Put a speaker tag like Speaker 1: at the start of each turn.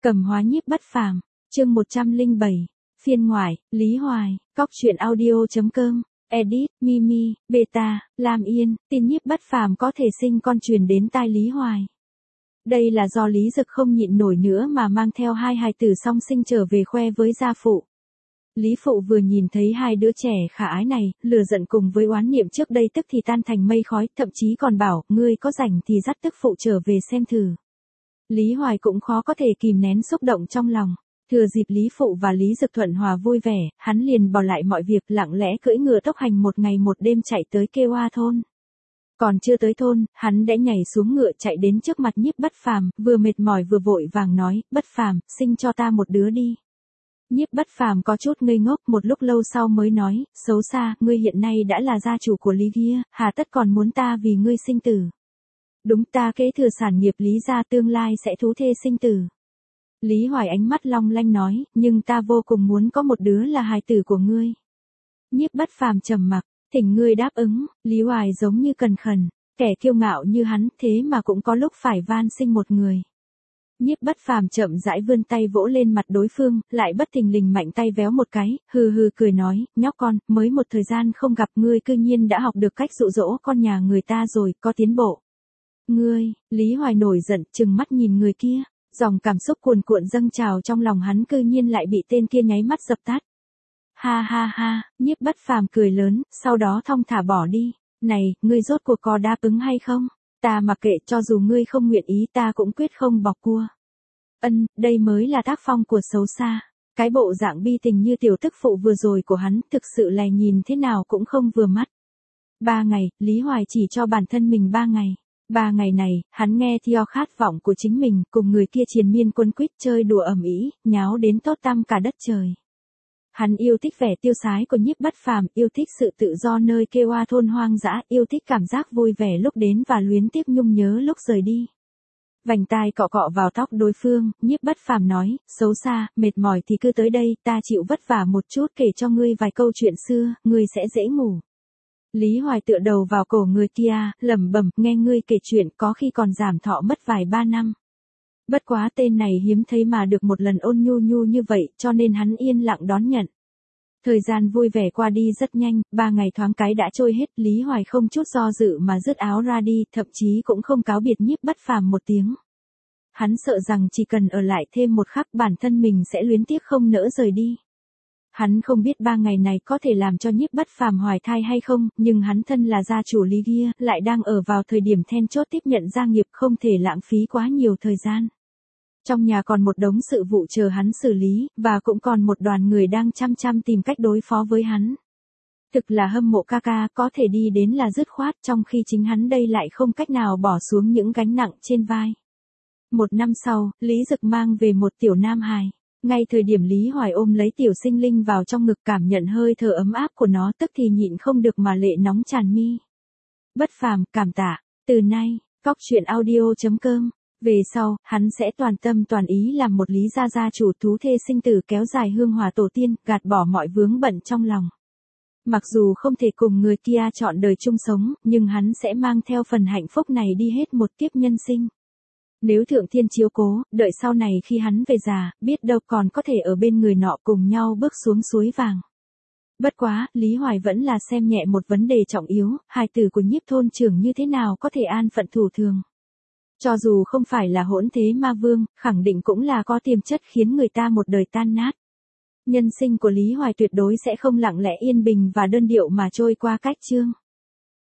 Speaker 1: Cầm hóa nhiếp bất phàm, chương 107, phiên ngoại, Lý Hoài, cóc truyện audio.com, edit, Mimi, Beta, Lam Yên, tin nhiếp bất phàm có thể sinh con truyền đến tai Lý Hoài. Đây là do Lý Dực không nhịn nổi nữa mà mang theo hai hài tử song sinh trở về khoe với gia phụ. Lý phụ vừa nhìn thấy hai đứa trẻ khả ái này, lửa giận cùng với oán niệm trước đây tức thì tan thành mây khói, thậm chí còn bảo, ngươi có rảnh thì dắt tức phụ trở về xem thử. Lý Hoài cũng khó có thể kìm nén xúc động trong lòng. Thừa dịp Lý Phụ và Lý Dực thuận hòa vui vẻ, hắn liền bỏ lại mọi việc lặng lẽ cưỡi ngựa tốc hành một ngày một đêm chạy tới Kêu A thôn. Còn chưa tới thôn, hắn đã nhảy xuống ngựa chạy đến trước mặt nhiếp bất phàm, vừa mệt mỏi vừa vội vàng nói, bất phàm, sinh cho ta một đứa đi. Nhiếp bất phàm có chút ngây ngốc, một lúc lâu sau mới nói, xấu xa, ngươi hiện nay đã là gia chủ của Lý Gia, hà tất còn muốn ta vì ngươi sinh tử. Đúng, ta kế thừa sản nghiệp Lý gia, tương lai sẽ thú thê sinh tử. Lý Hoài ánh mắt long lanh nói, nhưng ta vô cùng muốn có một đứa là hài tử của ngươi. Nhiếp bất phàm trầm mặc, thỉnh ngươi đáp ứng. Lý Hoài giống như cần khẩn, kẻ kiêu ngạo như hắn thế mà cũng có lúc phải van xin một người. Nhiếp bất phàm chậm rãi vươn tay vỗ lên mặt đối phương, lại bất thình lình mạnh tay véo một cái, hừ hừ cười nói, nhóc con, mới một thời gian không gặp ngươi cư nhiên đã học được cách dụ dỗ con nhà người ta rồi, có tiến bộ. Ngươi, Lý Hoài nổi giận, trừng mắt nhìn người kia, dòng cảm xúc cuồn cuộn dâng trào trong lòng hắn cư nhiên lại bị tên kia nháy mắt dập tắt. Ha ha ha, nhiếp bất phàm cười lớn, sau đó thong thả bỏ đi. Này, ngươi rốt cuộc có đáp ứng hay không? Ta mặc kệ, cho dù ngươi không nguyện ý ta cũng quyết không bọc cua. Đây mới là tác phong của xấu xa. Cái bộ dạng bi tình như tiểu tức phụ vừa rồi của hắn thực sự là nhìn thế nào cũng không vừa mắt. 3 ngày, Lý Hoài chỉ cho bản thân mình 3 ngày. 3 ngày này, hắn nghe theo khát vọng của chính mình, cùng người kia triền miên quấn quýt chơi đùa ầm ĩ, nháo đến tốt tăm cả đất trời. Hắn yêu thích vẻ tiêu sái của nhiếp bất phàm, yêu thích sự tự do nơi Kêu A thôn hoang dã, yêu thích cảm giác vui vẻ lúc đến và luyến tiếc nhung nhớ lúc rời đi. Vành tai cọ cọ vào tóc đối phương, nhiếp bất phàm nói, xấu xa, mệt mỏi thì cứ tới đây, ta chịu vất vả một chút kể cho ngươi vài câu chuyện xưa, ngươi sẽ dễ ngủ. Lý Hoài tựa đầu vào cổ người kia, lẩm bẩm, nghe ngươi kể chuyện có khi còn giảm thọ mất vài 3 năm. Bất quá tên này hiếm thấy mà được một lần ôn nhu nhu như vậy, cho nên hắn yên lặng đón nhận. Thời gian vui vẻ qua đi rất nhanh, 3 ngày thoáng cái đã trôi hết, Lý Hoài không chút do dự mà dứt áo ra đi, thậm chí cũng không cáo biệt nhiếp bất phàm một tiếng. Hắn sợ rằng chỉ cần ở lại thêm một khắc bản thân mình sẽ luyến tiếc không nỡ rời đi. Hắn không biết 3 ngày này có thể làm cho nhiếp bất phàm hoài thai hay không, nhưng hắn thân là gia chủ Lý Gia, lại đang ở vào thời điểm then chốt tiếp nhận gia nghiệp, không thể lãng phí quá nhiều thời gian. Trong nhà còn một đống sự vụ chờ hắn xử lý, và cũng còn một đoàn người đang chăm tìm cách đối phó với hắn. Thực là hâm mộ ca ca, có thể đi đến là dứt khoát, trong khi chính hắn đây lại không cách nào bỏ xuống những gánh nặng trên vai. 1 năm sau, Lý Dực mang về một tiểu nam hài. Ngay thời điểm Lý Hoài ôm lấy tiểu sinh linh vào trong ngực cảm nhận hơi thở ấm áp của nó, tức thì nhịn không được mà lệ nóng tràn mi. Bất phàm, cảm tạ. Từ nay, cóc truyện audio.com. Về sau, hắn sẽ toàn tâm toàn ý làm một Lý gia gia chủ thú thê sinh tử, kéo dài hương hòa tổ tiên, gạt bỏ mọi vướng bận trong lòng. Mặc dù không thể cùng người kia chọn đời chung sống, nhưng hắn sẽ mang theo phần hạnh phúc này đi hết một kiếp nhân sinh. Nếu thượng thiên chiếu cố, đợi sau này khi hắn về già, biết đâu còn có thể ở bên người nọ cùng nhau bước xuống suối vàng. Bất quá, Lý Hoài vẫn là xem nhẹ một vấn đề trọng yếu, hài tử của nhiếp thôn trưởng như thế nào có thể an phận thủ thường. Cho dù không phải là hỗn thế ma vương, khẳng định cũng là có tiềm chất khiến người ta một đời tan nát. Nhân sinh của Lý Hoài tuyệt đối sẽ không lặng lẽ yên bình và đơn điệu mà trôi qua cách chương.